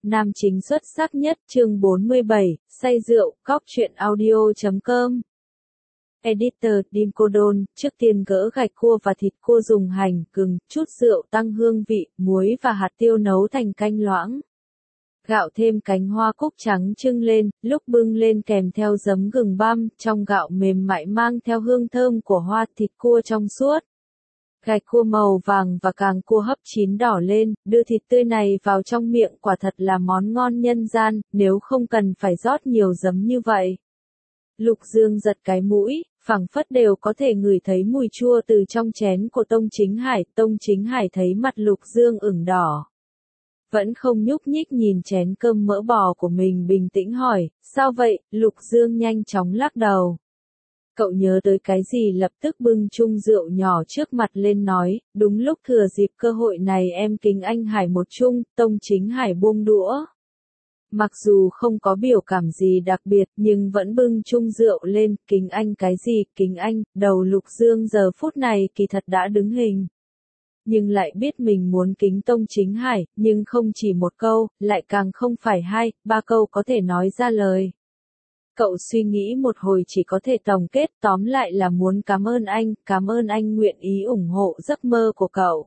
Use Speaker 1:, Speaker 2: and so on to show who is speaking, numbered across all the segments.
Speaker 1: nam chính xuất sắc nhất, chương 47, say rượu, cóc truyện audio.com. Editor, Dim Cô Đôn, trước tiên gỡ gạch cua và thịt cua dùng hành, gừng, chút rượu tăng hương vị, muối và hạt tiêu nấu thành canh loãng. Gạo thêm cánh hoa cúc trắng trưng lên, lúc bưng lên kèm theo giấm gừng băm, trong gạo mềm mại mang theo hương thơm của hoa, thịt cua trong suốt. Gạch cua màu vàng và càng cua hấp chín đỏ lên, đưa thịt tươi này vào trong miệng, quả thật là món ngon nhân gian, nếu không cần phải rót nhiều giấm như vậy. Lục Dương giật cái mũi, phảng phất đều có thể ngửi thấy mùi chua từ trong chén của Tông Chính Hải. Tông Chính Hải thấy mặt Lục Dương ửng đỏ, vẫn không nhúc nhích nhìn chén cơm mỡ bò của mình, bình tĩnh hỏi, sao vậy? Lục Dương nhanh chóng lắc đầu. Cậu nhớ tới cái gì lập tức bưng chung rượu nhỏ trước mặt lên nói, đúng lúc thừa dịp cơ hội này em kính anh Hải một chung. Tông Chính Hải buông đũa. Mặc dù không có biểu cảm gì đặc biệt nhưng vẫn bưng chung rượu lên, kính anh cái gì, kính anh, đầu Lục Dương giờ phút này kỳ thật đã đứng hình. Nhưng lại biết mình muốn kính Tông Chính Hải, nhưng không chỉ một câu, lại càng không phải hai, ba câu có thể nói ra lời. Cậu suy nghĩ một hồi chỉ có thể tổng kết tóm lại là muốn cảm ơn anh nguyện ý ủng hộ giấc mơ của cậu.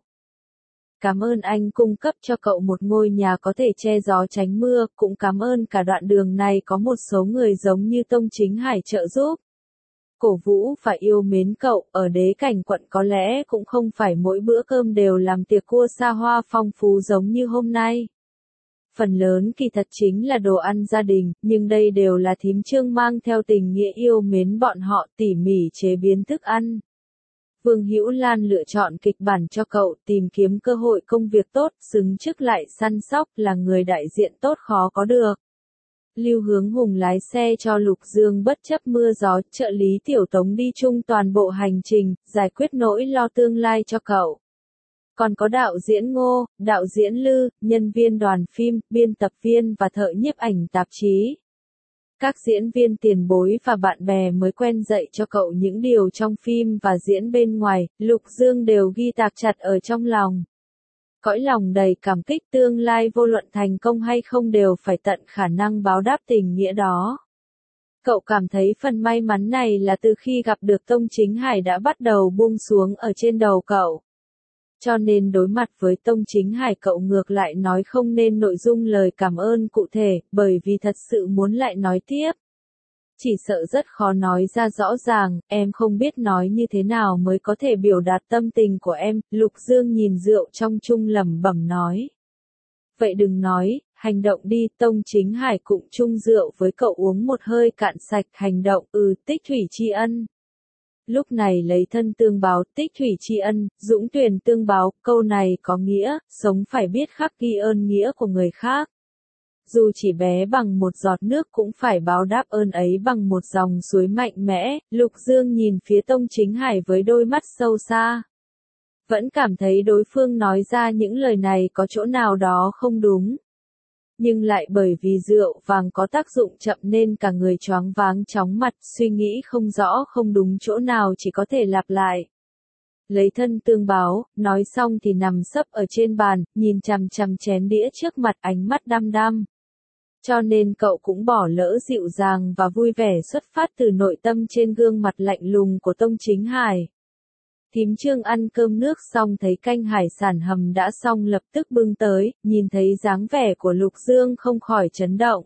Speaker 1: Cảm ơn anh cung cấp cho cậu một ngôi nhà có thể che gió tránh mưa, cũng cảm ơn cả đoạn đường này có một số người giống như Tông Chính Hải trợ giúp. Cổ vũ và yêu mến cậu, ở Đế Cảnh quận có lẽ cũng không phải mỗi bữa cơm đều làm tiệc cua xa hoa phong phú giống như hôm nay. Phần lớn kỳ thật chính là đồ ăn gia đình, nhưng đây đều là thím Trương mang theo tình nghĩa yêu mến bọn họ, tỉ mỉ chế biến thức ăn. Vương Hữu Lan lựa chọn kịch bản cho cậu, tìm kiếm cơ hội công việc tốt, xứng chức lại săn sóc, là người đại diện tốt khó có được. Lưu Hướng Hùng lái xe cho Lục Dương bất chấp mưa gió, trợ lý Tiểu Tống đi chung toàn bộ hành trình, giải quyết nỗi lo tương lai cho cậu. Còn có đạo diễn Ngô, đạo diễn Lư, nhân viên đoàn phim, biên tập viên và thợ nhiếp ảnh tạp chí. Các diễn viên tiền bối và bạn bè mới quen dạy cho cậu những điều trong phim và diễn bên ngoài, Lục Dương đều ghi tạc chặt ở trong lòng. Cõi lòng đầy cảm kích, tương lai vô luận thành công hay không đều phải tận khả năng báo đáp tình nghĩa đó. Cậu cảm thấy phần may mắn này là từ khi gặp được Tông Chính Hải đã bắt đầu buông xuống ở trên đầu cậu. Cho nên đối mặt với Tông Chính Hải cậu ngược lại nói không nên nội dung lời cảm ơn cụ thể, bởi vì thật sự muốn lại nói tiếp. Chỉ sợ rất khó nói ra rõ ràng, em không biết nói như thế nào mới có thể biểu đạt tâm tình của em. Lục Dương nhìn rượu trong chung lẩm bẩm nói. Vậy đừng nói, hành động đi. Tông Chính Hải cụng chung rượu với cậu uống một hơi cạn sạch, hành động, tích thủy tri ân. Lúc này lấy thân tương báo, tích thủy tri ân, dũng tuyển tương báo, câu này có nghĩa, sống phải biết khắc ghi ơn nghĩa của người khác. Dù chỉ bé bằng một giọt nước cũng phải báo đáp ơn ấy bằng một dòng suối mạnh mẽ. Lục Dương nhìn phía Tông Chính Hải với đôi mắt sâu xa. Vẫn cảm thấy đối phương nói ra những lời này có chỗ nào đó không đúng. Nhưng lại bởi vì rượu vàng có tác dụng chậm nên cả người choáng váng chóng mặt, suy nghĩ không rõ không đúng chỗ nào chỉ có thể lặp lại. Lấy thân tương báo, nói xong thì nằm sấp ở trên bàn, nhìn chằm chằm chén đĩa trước mặt, ánh mắt đăm đăm. Cho nên cậu cũng bỏ lỡ dịu dàng và vui vẻ xuất phát từ nội tâm trên gương mặt lạnh lùng của Tông Chính Hải. Thím Trương ăn cơm nước xong thấy canh hải sản hầm đã xong lập tức bưng tới, nhìn thấy dáng vẻ của Lục Dương không khỏi chấn động.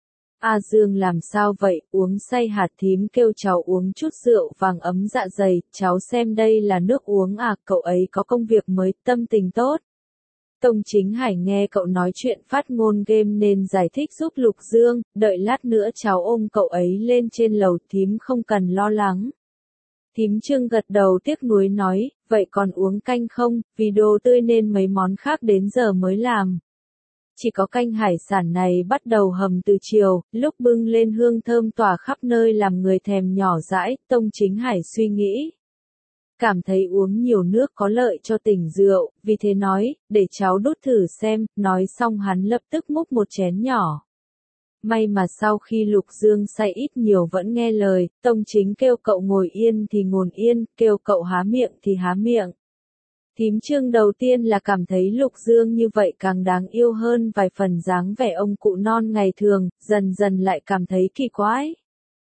Speaker 1: A Dương làm sao vậy, uống say hạt? Thím kêu cháu uống chút rượu vàng ấm dạ dày, cháu xem đây là nước uống à, cậu ấy có công việc mới, tâm tình tốt. Tông Chính Hải nghe cậu nói chuyện phát ngôn game nên giải thích giúp Lục Dương, đợi lát nữa cháu ôm cậu ấy lên trên lầu, thím không cần lo lắng. Thím Trương gật đầu tiếc nuối nói, vậy còn uống canh không, vì đồ tươi nên mấy món khác đến giờ mới làm. Chỉ có canh hải sản này bắt đầu hầm từ chiều, lúc bưng lên hương thơm tỏa khắp nơi làm người thèm nhỏ dãi. Tông Chính Hải suy nghĩ. Cảm thấy uống nhiều nước có lợi cho tỉnh rượu, vì thế nói, để cháu đút thử xem, nói xong hắn lập tức múc một chén nhỏ. May mà sau khi Lục Dương say ít nhiều vẫn nghe lời, Tông Chính kêu cậu ngồi yên thì ngồi yên, kêu cậu há miệng thì há miệng. Thím Trương đầu tiên là cảm thấy Lục Dương như vậy càng đáng yêu hơn vài phần dáng vẻ ông cụ non ngày thường, dần dần lại cảm thấy kỳ quái.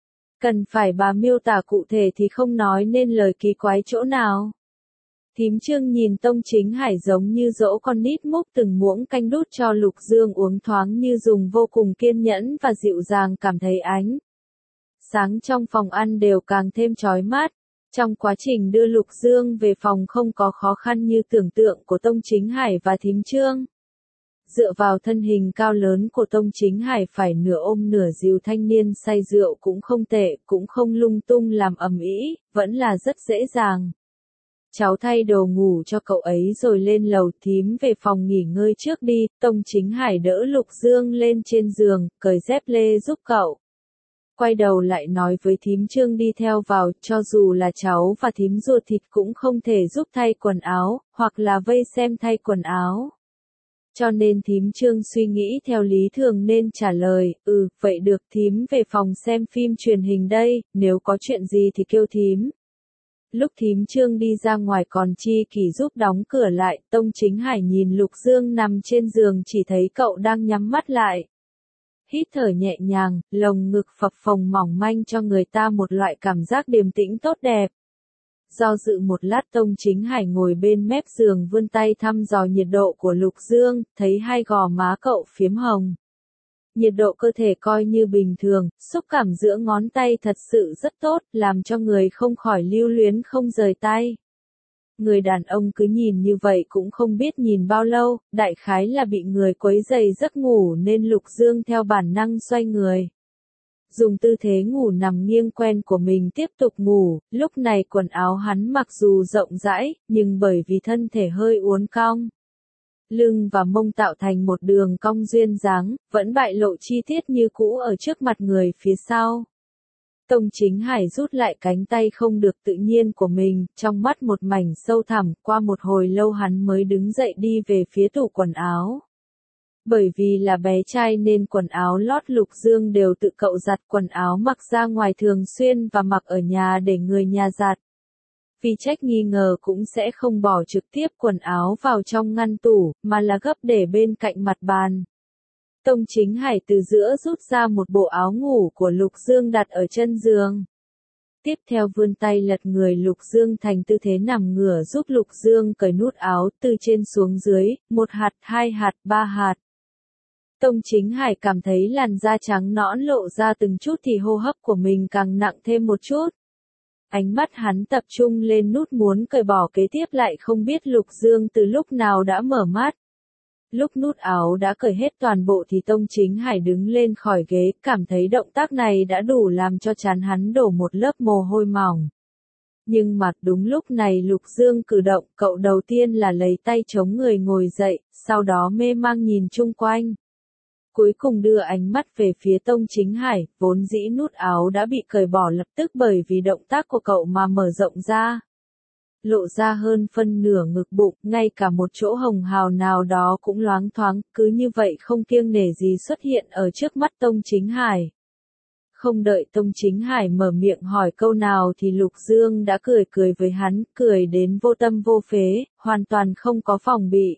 Speaker 1: Cần phải bà miêu tả cụ thể thì không nói nên lời kỳ quái chỗ nào. Thím Trương nhìn Tông Chính Hải giống như dỗ con nít múc từng muỗng canh đút cho Lục Dương uống thoáng như dùng vô cùng kiên nhẫn và dịu dàng, cảm thấy ánh sáng trong phòng ăn đều càng thêm chói mắt. Trong quá trình đưa Lục Dương về phòng không có khó khăn như tưởng tượng của Tông Chính Hải và thím Trương. Dựa vào thân hình cao lớn của Tông Chính Hải phải nửa ôm nửa dìu thanh niên say rượu cũng không tệ, cũng không lung tung làm ầm ĩ, vẫn là rất dễ dàng. Cháu thay đồ ngủ cho cậu ấy rồi lên lầu, thím về phòng nghỉ ngơi trước đi. Tông Chính Hải đỡ Lục Dương lên trên giường, cởi dép lê giúp cậu. Quay đầu lại nói với thím Trương đi theo vào, cho dù là cháu và thím ruột thịt cũng không thể giúp thay quần áo, hoặc là vây xem thay quần áo. Cho nên thím Trương suy nghĩ theo lý thường nên trả lời, vậy được, thím về phòng xem phim truyền hình đây, nếu có chuyện gì thì kêu thím. Lúc thím Trương đi ra ngoài còn Chi Kỳ giúp đóng cửa lại, Tông Chính Hải nhìn Lục Dương nằm trên giường chỉ thấy cậu đang nhắm mắt lại. Hít thở nhẹ nhàng, lồng ngực phập phồng mỏng manh cho người ta một loại cảm giác điềm tĩnh tốt đẹp. Do dự một lát Tông Chính Hải ngồi bên mép giường vươn tay thăm dò nhiệt độ của Lục Dương, thấy hai gò má cậu phiếm hồng. Nhiệt độ cơ thể coi như bình thường, xúc cảm giữa ngón tay thật sự rất tốt, làm cho người không khỏi lưu luyến không rời tay. Người đàn ông cứ nhìn như vậy cũng không biết nhìn bao lâu, đại khái là bị người quấy rầy giấc ngủ nên Lục Dương theo bản năng xoay người. Dùng tư thế ngủ nằm nghiêng quen của mình tiếp tục ngủ, lúc này quần áo hắn mặc dù rộng rãi, nhưng bởi vì thân thể hơi uốn cong. Lưng và mông tạo thành một đường cong duyên dáng, vẫn bại lộ chi tiết như cũ ở trước mặt người phía sau. Tông Chính Hải rút lại cánh tay không được tự nhiên của mình, trong mắt một mảnh sâu thẳm, qua một hồi lâu hắn mới đứng dậy đi về phía tủ quần áo. Bởi vì là bé trai nên quần áo lót Lục Dương đều tự cậu giặt, quần áo mặc ra ngoài thường xuyên và mặc ở nhà để người nhà giặt. Vì trách nghi ngờ cũng sẽ không bỏ trực tiếp quần áo vào trong ngăn tủ, mà là gấp để bên cạnh mặt bàn. Tông Chính Hải từ giữa rút ra một bộ áo ngủ của Lục Dương đặt ở chân giường. Tiếp theo vươn tay lật người Lục Dương thành tư thế nằm ngửa giúp Lục Dương cởi nút áo từ trên xuống dưới, 1 hạt, 2 hạt, 3 hạt. Tông Chính Hải cảm thấy làn da trắng nõn lộ ra từng chút thì hô hấp của mình càng nặng thêm một chút. Ánh mắt hắn tập trung lên nút muốn cởi bỏ, kế tiếp lại không biết Lục Dương từ lúc nào đã mở mắt. Lúc nút áo đã cởi hết toàn bộ thì Tông Chính Hải đứng lên khỏi ghế, cảm thấy động tác này đã đủ làm cho trán hắn đổ một lớp mồ hôi mỏng. Nhưng mà đúng lúc này Lục Dương cử động, cậu đầu tiên là lấy tay chống người ngồi dậy, sau đó mê mang nhìn chung quanh. Cuối cùng đưa ánh mắt về phía Tông Chính Hải, vốn dĩ nút áo đã bị cởi bỏ lập tức bởi vì động tác của cậu mà mở rộng ra. Lộ ra hơn phân nửa ngực bụng, ngay cả một chỗ hồng hào nào đó cũng loáng thoáng, cứ như vậy không kiêng nể gì xuất hiện ở trước mắt Tông Chính Hải. Không đợi Tông Chính Hải mở miệng hỏi câu nào thì Lục Dương đã cười cười với hắn, cười đến vô tâm vô phế, hoàn toàn không có phòng bị.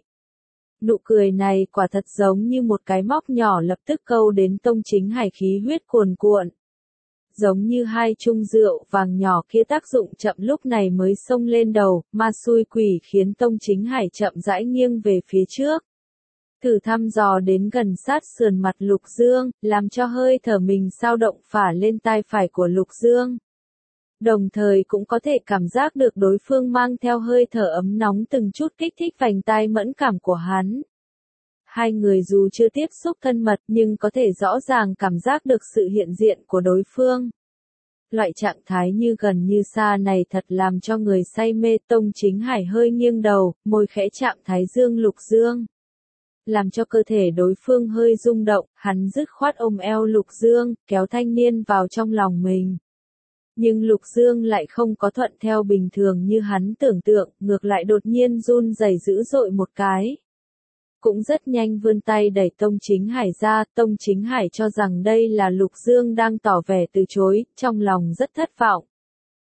Speaker 1: Nụ cười này quả thật giống như một cái móc nhỏ lập tức câu đến Tông Chính Hải khí huyết cuồn cuộn. Giống như hai chung rượu vàng nhỏ kia tác dụng chậm lúc này mới xông lên đầu, ma xui quỷ khiến Tông Chính Hải chậm rãi nghiêng về phía trước. Thử thăm dò đến gần sát sườn mặt Lục Dương, làm cho hơi thở mình dao động phả lên tai phải của Lục Dương. Đồng thời cũng có thể cảm giác được đối phương mang theo hơi thở ấm nóng từng chút kích thích vành tai mẫn cảm của hắn. Hai người dù chưa tiếp xúc thân mật nhưng có thể rõ ràng cảm giác được sự hiện diện của đối phương. Loại trạng thái như gần như xa này thật làm cho người say mê. Tông Chính Hải hơi nghiêng đầu, môi khẽ chạm thái dương Lục Dương. Làm cho cơ thể đối phương hơi rung động, hắn dứt khoát ôm eo Lục Dương, kéo thanh niên vào trong lòng mình. Nhưng Lục Dương lại không có thuận theo bình thường như hắn tưởng tượng, ngược lại đột nhiên run rẩy dữ dội một cái. Cũng rất nhanh vươn tay đẩy Tông Chính Hải ra, Tông Chính Hải cho rằng đây là Lục Dương đang tỏ vẻ từ chối, trong lòng rất thất vọng.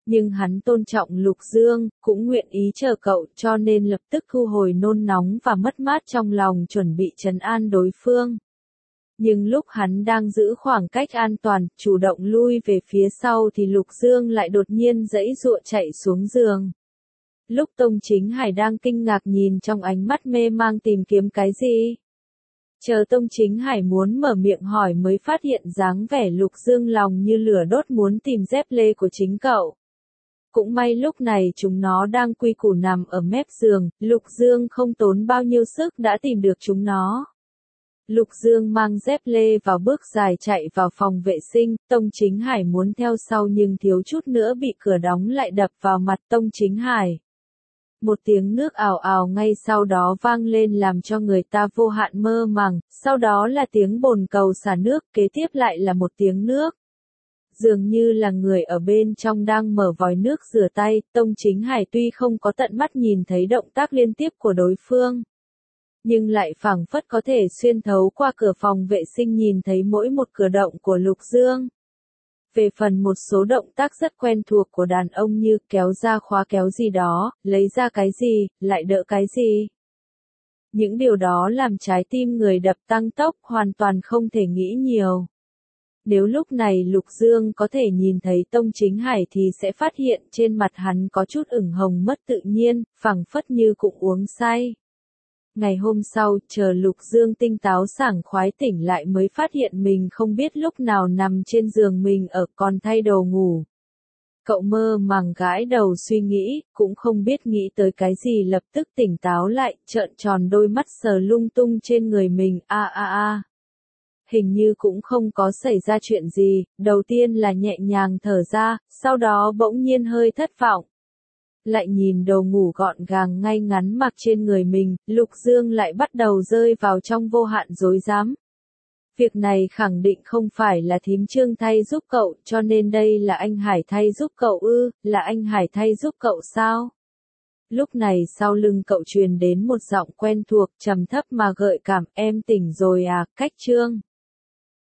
Speaker 1: Nhưng hắn tôn trọng Lục Dương, cũng nguyện ý chờ cậu cho nên lập tức thu hồi nôn nóng và mất mát trong lòng chuẩn bị trấn an đối phương. Nhưng lúc hắn đang giữ khoảng cách an toàn, chủ động lui về phía sau thì Lục Dương lại đột nhiên giãy giụa chạy xuống giường. Lúc Tông Chính Hải đang kinh ngạc nhìn trong ánh mắt mê mang tìm kiếm cái gì. Chờ Tông Chính Hải muốn mở miệng hỏi mới phát hiện dáng vẻ Lục Dương lòng như lửa đốt muốn tìm dép lê của chính cậu. Cũng may lúc này chúng nó đang quy củ nằm ở mép giường, Lục Dương không tốn bao nhiêu sức đã tìm được chúng nó. Lục Dương mang dép lê vào bước dài chạy vào phòng vệ sinh, Tông Chính Hải muốn theo sau nhưng thiếu chút nữa bị cửa đóng lại đập vào mặt Tông Chính Hải. Một tiếng nước ào ào ngay sau đó vang lên làm cho người ta vô hạn mơ màng, sau đó là tiếng bồn cầu xả nước, kế tiếp lại là một tiếng nước. Dường như là người ở bên trong đang mở vòi nước rửa tay, Tông Chính Hải tuy không có tận mắt nhìn thấy động tác liên tiếp của đối phương, nhưng lại phảng phất có thể xuyên thấu qua cửa phòng vệ sinh nhìn thấy mỗi một cử động của Lục Dương. Về phần một số động tác rất quen thuộc của đàn ông như kéo ra khóa kéo gì đó, lấy ra cái gì, lại đỡ cái gì. Những điều đó làm trái tim người đập tăng tốc, hoàn toàn không thể nghĩ nhiều. Nếu lúc này Lục Dương có thể nhìn thấy Tông Chính Hải thì sẽ phát hiện trên mặt hắn có chút ửng hồng mất tự nhiên, phảng phất như cũng uống say. Ngày hôm sau, chờ Lục Dương tinh táo sảng khoái tỉnh lại mới phát hiện mình không biết lúc nào nằm trên giường mình ở còn thay đồ ngủ. Cậu mơ màng gãi đầu suy nghĩ, cũng không biết nghĩ tới cái gì lập tức tỉnh táo lại, trợn tròn đôi mắt sờ lung tung trên người mình, Hình như cũng không có xảy ra chuyện gì, đầu tiên là nhẹ nhàng thở ra, sau đó bỗng nhiên hơi thất vọng. Lại nhìn đồ ngủ gọn gàng ngay ngắn mặc trên người mình, Lục Dương lại bắt đầu rơi vào trong vô hạn rối rắm. Việc này khẳng định không phải là thím Trương thay giúp cậu, cho nên đây là anh Hải thay giúp cậu ư, là anh Hải thay giúp cậu sao? Lúc này sau lưng cậu truyền đến một giọng quen thuộc, trầm thấp mà gợi cảm, em tỉnh rồi à, Cách Trương.